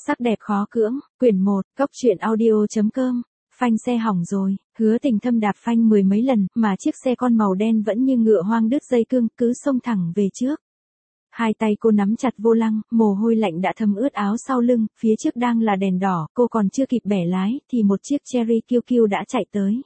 Sắc đẹp khó cưỡng, quyển 1, Cốc truyện audio.com. Phanh xe hỏng rồi, Hứa Tình Thâm đạp phanh mười mấy lần, mà chiếc xe con màu đen vẫn như ngựa hoang đứt dây cương, cứ xông thẳng về trước. Hai tay cô nắm chặt vô lăng, mồ hôi lạnh đã thấm ướt áo sau lưng, phía trước đang là đèn đỏ, cô còn chưa kịp bẻ lái, thì một chiếc Cherry QQ đã chạy tới.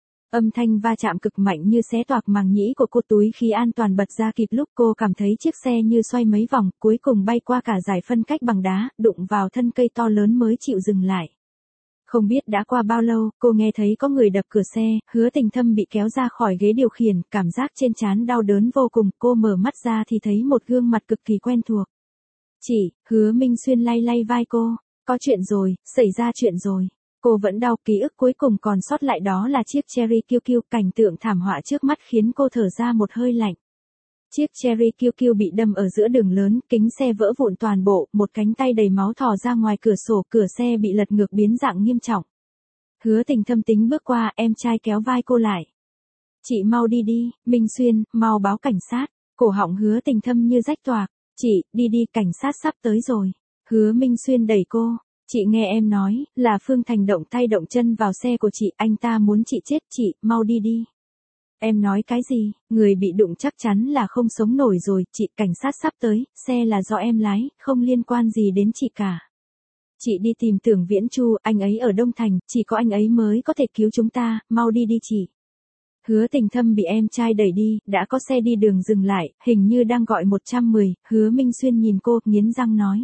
Âm thanh va chạm cực mạnh như xé toạc màng nhĩ của cô, túi khí an toàn bật ra kịp lúc, cô cảm thấy chiếc xe như xoay mấy vòng, cuối cùng bay qua cả dải phân cách bằng đá, đụng vào thân cây to lớn mới chịu dừng lại. Không biết đã qua bao lâu, cô nghe thấy có người đập cửa xe, Hứa Tình Thâm bị kéo ra khỏi ghế điều khiển, cảm giác trên trán đau đớn vô cùng, cô mở mắt ra thì thấy một gương mặt cực kỳ quen thuộc. Chị, Hứa Minh Xuyên lay lay vai cô, có chuyện rồi, xảy ra chuyện rồi. Cô vẫn đau, ký ức cuối cùng còn sót lại đó là chiếc Cherry QQ, cảnh tượng thảm họa trước mắt khiến cô thở ra một hơi lạnh. Chiếc Cherry QQ bị đâm ở giữa đường lớn, kính xe vỡ vụn toàn bộ, một cánh tay đầy máu thò ra ngoài cửa sổ, cửa xe bị lật ngược biến dạng nghiêm trọng. Hứa Tình Thâm tính bước qua, em trai kéo vai cô lại. Chị mau đi đi, Minh Xuyên, mau báo cảnh sát. Cổ họng Hứa Tình Thâm như rách toạc. Chị, đi đi, cảnh sát sắp tới rồi. Hứa Minh Xuyên đẩy cô. Chị nghe em nói, là Phương Thành động tay động chân vào xe của chị, anh ta muốn chị chết, chị, mau đi đi. Em nói cái gì, người bị đụng chắc chắn là không sống nổi rồi, chị, cảnh sát sắp tới, xe là do em lái, không liên quan gì đến chị cả. Chị đi tìm Tưởng Viễn Chu, anh ấy ở Đông Thành, chỉ có anh ấy mới có thể cứu chúng ta, mau đi đi chị. Hứa Tình Thâm bị em trai đẩy đi, đã có xe đi đường dừng lại, hình như đang gọi 110, Hứa Minh Xuyên nhìn cô, nghiến răng nói.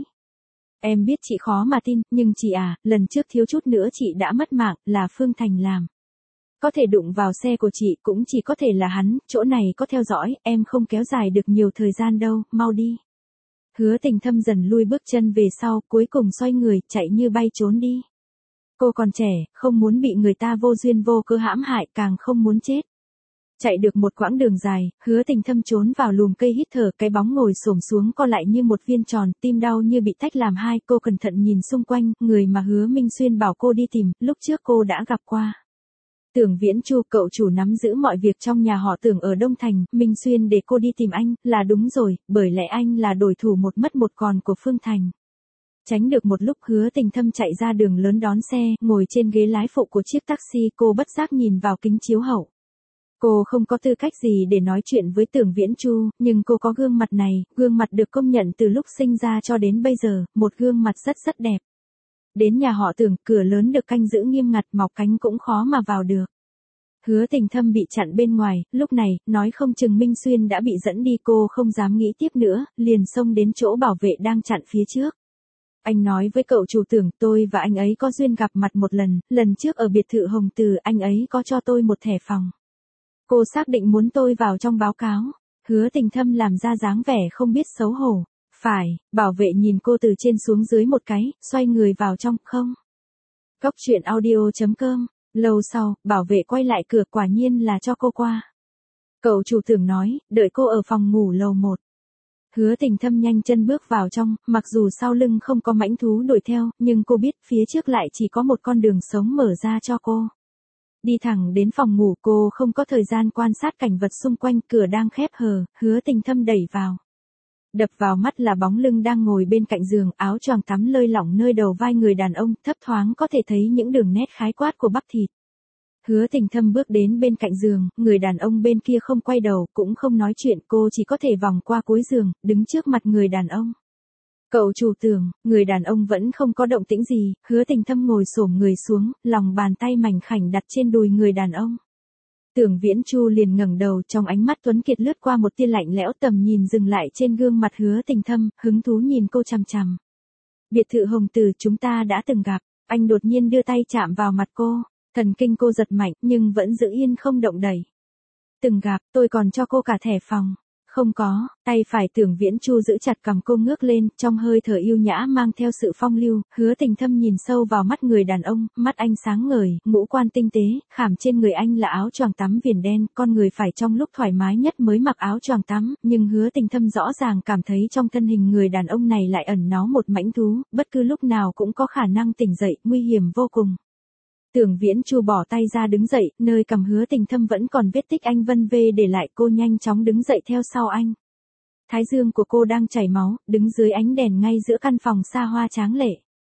Em biết chị khó mà tin, nhưng chị à, lần trước thiếu chút nữa chị đã mất mạng, là Phương Thành làm. Có thể đụng vào xe của chị cũng chỉ có thể là hắn, chỗ này có theo dõi, em không kéo dài được nhiều thời gian đâu, mau đi. Hứa Tình Thâm dần lui bước chân về sau, cuối cùng xoay người, chạy như bay trốn đi. Cô còn trẻ, không muốn bị người ta vô duyên vô cớ hãm hại, càng không muốn chết. Chạy được một quãng đường dài, Hứa Tình Thâm trốn vào lùm cây hít thở, cái bóng ngồi xổm xuống co lại như một viên tròn, tim đau như bị tách làm hai, cô cẩn thận nhìn xung quanh, người mà Hứa Minh Xuyên bảo cô đi tìm, lúc trước cô đã gặp qua. Tưởng Viễn Chu, cậu chủ nắm giữ mọi việc trong nhà họ Tưởng ở Đông Thành, Minh Xuyên để cô đi tìm anh, là đúng rồi, bởi lẽ anh là đối thủ một mất một còn của Phương Thành. Tránh được một lúc, Hứa Tình Thâm chạy ra đường lớn đón xe, ngồi trên ghế lái phụ của chiếc taxi, cô bất giác nhìn vào kính chiếu hậu. Cô không có tư cách gì để nói chuyện với Tưởng Viễn Chu, nhưng cô có gương mặt này, gương mặt được công nhận từ lúc sinh ra cho đến bây giờ, một gương mặt rất rất đẹp. Đến nhà họ Tưởng, cửa lớn được canh giữ nghiêm ngặt, mọc cánh cũng khó mà vào được. Hứa Tình Thâm bị chặn bên ngoài, lúc này, nói không chừng Minh Xuyên đã bị dẫn đi, cô không dám nghĩ tiếp nữa, liền xông đến chỗ bảo vệ đang chặn phía trước. Anh nói với cậu chủ Tưởng, tôi và anh ấy có duyên gặp mặt một lần trước ở biệt thự Hồng Từ, anh ấy có cho tôi một thẻ phòng. Cô xác định muốn tôi vào trong báo cáo. Hứa Tình Thâm làm ra dáng vẻ không biết xấu hổ. Phải, bảo vệ nhìn cô từ trên xuống dưới một cái, xoay người vào trong, không. Cốc truyện audio.com. Lâu sau, bảo vệ quay lại cửa, quả nhiên là cho cô qua. Cậu chủ Tưởng nói, đợi cô ở phòng ngủ lầu 1. Hứa Tình Thâm nhanh chân bước vào trong, mặc dù sau lưng không có mãnh thú đuổi theo, nhưng cô biết phía trước lại chỉ có một con đường sống mở ra cho cô. Đi thẳng đến phòng ngủ, cô không có thời gian quan sát cảnh vật xung quanh, cửa đang khép hờ, Hứa Tình Thâm đẩy vào. Đập vào mắt là bóng lưng đang ngồi bên cạnh giường, áo choàng tắm lơi lỏng nơi đầu vai người đàn ông, thấp thoáng có thể thấy những đường nét khái quát của bắp thịt. Hứa Tình Thâm bước đến bên cạnh giường, người đàn ông bên kia không quay đầu, cũng không nói chuyện, cô chỉ có thể vòng qua cuối giường, đứng trước mặt người đàn ông. Cậu chủ Tưởng, người đàn ông vẫn không có động tĩnh gì, Hứa Tình Thâm ngồi xổm người xuống, lòng bàn tay mảnh khảnh đặt trên đùi người đàn ông. Tưởng Viễn Chu liền ngẩng đầu, trong ánh mắt tuấn kiệt lướt qua một tia lạnh lẽo, tầm nhìn dừng lại trên gương mặt Hứa Tình Thâm, hứng thú nhìn cô chằm chằm. Biệt thự Hồng Từ, chúng ta đã từng gặp. Anh đột nhiên đưa tay chạm vào mặt cô, thần kinh cô giật mạnh, nhưng vẫn giữ yên không động đậy. Từng gặp, tôi còn cho cô cả thẻ phòng. Không có, tay phải Tưởng Viễn Chu giữ chặt cằm cô ngước lên, trong hơi thở yêu nhã mang theo sự phong lưu, Hứa Tình Thâm nhìn sâu vào mắt người đàn ông, mắt anh sáng ngời, ngũ quan tinh tế, khảm trên người anh là áo choàng tắm viền đen, con người phải trong lúc thoải mái nhất mới mặc áo choàng tắm, nhưng Hứa Tình Thâm rõ ràng cảm thấy trong thân hình người đàn ông này lại ẩn náu một mãnh thú, bất cứ lúc nào cũng có khả năng tỉnh dậy, nguy hiểm vô cùng. Tưởng Viễn Chu bỏ tay ra đứng dậy, nơi cằm Hứa Tình Thâm vẫn còn vết tích anh vân vê để lại, cô nhanh chóng đứng dậy theo sau anh. Thái dương của cô đang chảy máu, đứng dưới ánh đèn ngay giữa căn phòng xa hoa tráng lệ.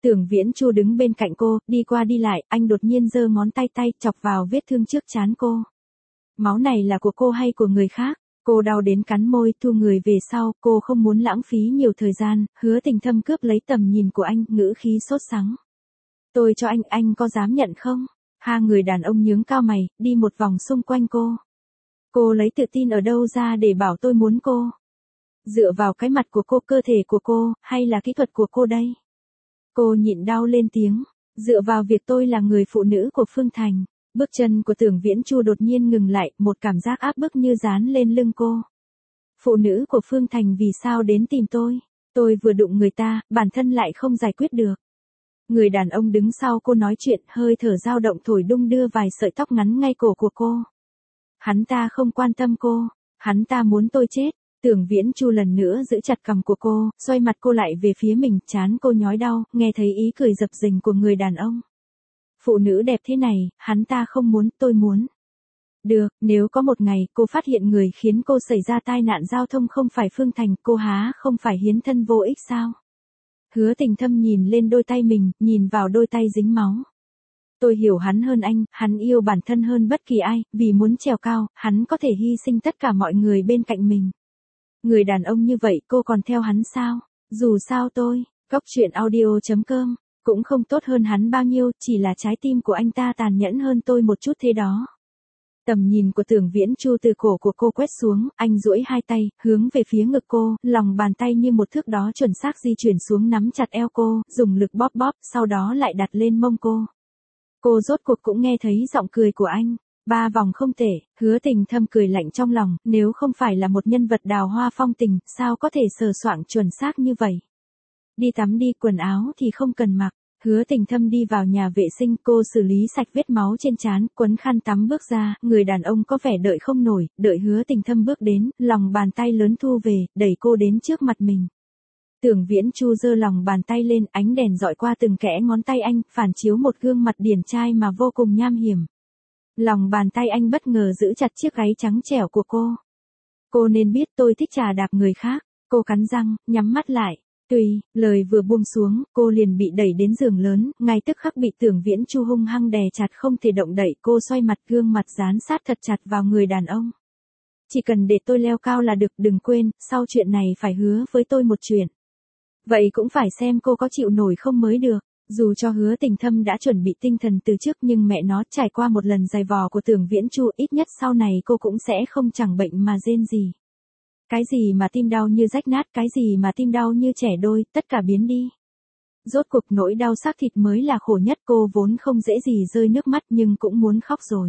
Tưởng Viễn Chu đứng bên cạnh cô, đi qua đi lại, anh đột nhiên giơ ngón tay chọc vào vết thương trước trán cô. Máu này là của cô hay của người khác? Cô đau đến cắn môi, thu người về sau, cô không muốn lãng phí nhiều thời gian, Hứa Tình Thâm cướp lấy tầm nhìn của anh, ngữ khí sốt sắng. Tôi cho anh có dám nhận không? Hai người đàn ông nhướng cao mày, đi một vòng xung quanh cô. Cô lấy tự tin ở đâu ra để bảo tôi muốn cô? Dựa vào cái mặt của cô, cơ thể của cô, hay là kỹ thuật của cô đây? Cô nhịn đau lên tiếng, dựa vào việc tôi là người phụ nữ của Phương Thành. Bước chân của Tưởng Viễn Chu đột nhiên ngừng lại, một cảm giác áp bức như dán lên lưng cô. Phụ nữ của Phương Thành vì sao đến tìm tôi? Tôi vừa đụng người ta, bản thân lại không giải quyết được. Người đàn ông đứng sau cô nói chuyện, hơi thở dao động thổi đung đưa vài sợi tóc ngắn ngay cổ của cô. Hắn ta không quan tâm cô, hắn ta muốn tôi chết. Tưởng Viễn Chu lần nữa giữ chặt cằm của cô, xoay mặt cô lại về phía mình, trán cô nhói đau, nghe thấy ý cười dập dềnh của người đàn ông. Phụ nữ đẹp thế này, hắn ta không muốn, tôi muốn. Được, nếu có một ngày cô phát hiện người khiến cô xảy ra tai nạn giao thông không phải Phương Thành, cô há không phải hiến thân vô ích sao? Hứa Tình Thâm nhìn lên đôi tay mình, nhìn vào đôi tay dính máu. Tôi hiểu hắn hơn anh, hắn yêu bản thân hơn bất kỳ ai, vì muốn trèo cao, hắn có thể hy sinh tất cả mọi người bên cạnh mình. Người đàn ông như vậy cô còn theo hắn sao? Dù sao tôi, coctruyện.audio.com, cũng không tốt hơn hắn bao nhiêu, chỉ là trái tim của anh ta tàn nhẫn hơn tôi một chút thế đó. Tầm nhìn của Tưởng Viễn Chu từ cổ của cô quét xuống, anh duỗi hai tay, hướng về phía ngực cô, lòng bàn tay như một thước đó chuẩn xác di chuyển xuống nắm chặt eo cô, dùng lực bóp, sau đó lại đặt lên mông cô. Cô rốt cuộc cũng nghe thấy giọng cười của anh. 3 vòng không tệ, Hứa Tình Thâm cười lạnh trong lòng, nếu không phải là một nhân vật đào hoa phong tình, sao có thể sờ soạng chuẩn xác như vậy. Đi tắm đi, quần áo thì không cần mặc. Hứa Tình Thâm đi vào nhà vệ sinh, cô xử lý sạch vết máu trên trán, quấn khăn tắm bước ra, người đàn ông có vẻ đợi không nổi, đợi Hứa Tình Thâm bước đến, lòng bàn tay lớn thu về, đẩy cô đến trước mặt mình. Tưởng Viễn Chu giơ lòng bàn tay lên, ánh đèn dọi qua từng kẽ ngón tay anh, phản chiếu một gương mặt điển trai mà vô cùng nham hiểm. Lòng bàn tay anh bất ngờ giữ chặt chiếc gáy trắng trẻo của cô. Cô nên biết tôi thích chà đạp người khác. Cô cắn răng, nhắm mắt lại. Tùy, lời vừa buông xuống, cô liền bị đẩy đến giường lớn, ngay tức khắc bị Tưởng Viễn Chu hung hăng đè chặt không thể động đậy. Cô xoay mặt, gương mặt dán sát thật chặt vào người đàn ông. Chỉ cần để tôi leo cao là được, đừng quên, sau chuyện này phải hứa với tôi một chuyện. Vậy cũng phải xem cô có chịu nổi không mới được. Dù cho Hứa Tình Thâm đã chuẩn bị tinh thần từ trước nhưng mẹ nó trải qua một lần dày vò của Tưởng Viễn Chu, ít nhất sau này cô cũng sẽ không chẳng bệnh mà rên gì. Cái gì mà tim đau như rách nát, cái gì mà tim đau như trẻ đôi, tất cả biến đi. Rốt cuộc nỗi đau xác thịt mới là khổ nhất, cô vốn không dễ gì rơi nước mắt nhưng cũng muốn khóc rồi.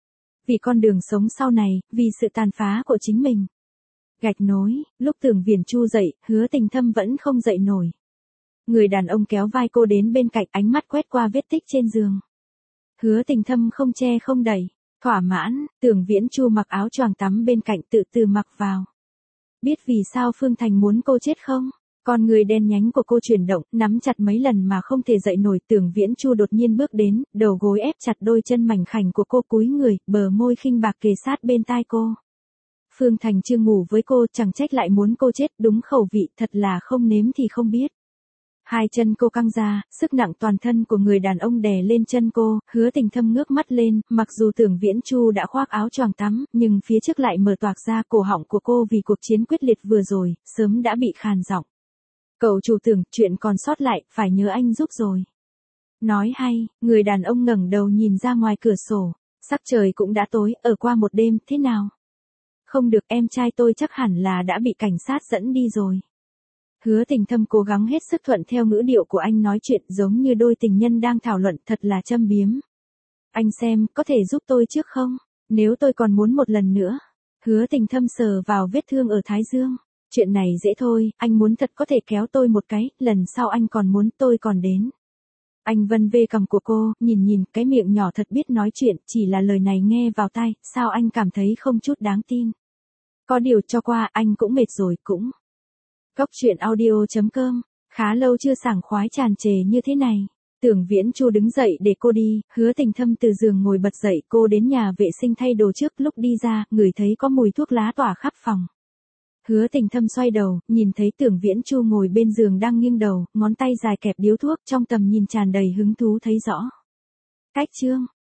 Vì con đường sống sau này, vì sự tàn phá của chính mình. Gạch nối, lúc Tưởng Viễn Chu dậy, Hứa Tình Thâm vẫn không dậy nổi. Người đàn ông kéo vai cô đến bên cạnh, ánh mắt quét qua vết tích trên giường. Hứa Tình Thâm không che không đẩy, thỏa mãn, Tưởng Viễn Chu mặc áo choàng tắm bên cạnh tự từ mặc vào. Biết vì sao Phương Thành muốn cô chết không? Con người đen nhánh của cô chuyển động, nắm chặt mấy lần mà không thể dậy nổi. Tưởng Viễn Chu đột nhiên bước đến, đầu gối ép chặt đôi chân mảnh khảnh của cô, cúi người, bờ môi khinh bạc kề sát bên tai cô. Phương Thành chưa ngủ với cô, chẳng trách lại muốn cô chết, đúng khẩu vị, thật là không nếm thì không biết. Hai chân cô căng ra, sức nặng toàn thân của người đàn ông đè lên chân cô, Hứa Tình Thâm ngước mắt lên, mặc dù Tưởng Viễn Chu đã khoác áo choàng tắm, nhưng phía trước lại mở toạc ra, cổ họng của cô vì cuộc chiến quyết liệt vừa rồi, sớm đã bị khàn giọng. Cậu chủ Tưởng, chuyện còn sót lại, phải nhớ anh giúp rồi. Nói hay, người đàn ông ngẩng đầu nhìn ra ngoài cửa sổ, sắc trời cũng đã tối, ở qua một đêm, thế nào? Không được, em trai tôi chắc hẳn là đã bị cảnh sát dẫn đi rồi. Hứa Tình Thâm cố gắng hết sức thuận theo ngữ điệu của anh nói chuyện, giống như đôi tình nhân đang thảo luận, thật là châm biếm. Anh xem, có thể giúp tôi trước không? Nếu tôi còn muốn một lần nữa. Hứa Tình Thâm sờ vào vết thương ở thái dương. Chuyện này dễ thôi, anh muốn thật có thể kéo tôi một cái, lần sau anh còn muốn tôi còn đến. Anh vân vê cằm của cô, nhìn cái miệng nhỏ thật biết nói chuyện, chỉ là lời này nghe vào tai, sao anh cảm thấy không chút đáng tin. Có điều cho qua, anh cũng mệt rồi, cũng. Coctruyện.audio.com, khá lâu chưa sảng khoái tràn trề như thế này. Tưởng Viễn Chu đứng dậy để cô đi, Hứa Tình Thâm từ giường ngồi bật dậy, cô đến nhà vệ sinh thay đồ trước, lúc đi ra, ngửi thấy có mùi thuốc lá tỏa khắp phòng. Hứa Tình Thâm xoay đầu, nhìn thấy Tưởng Viễn Chu ngồi bên giường đang nghiêng đầu, ngón tay dài kẹp điếu thuốc, trong tầm nhìn tràn đầy hứng thú thấy rõ. Cách chương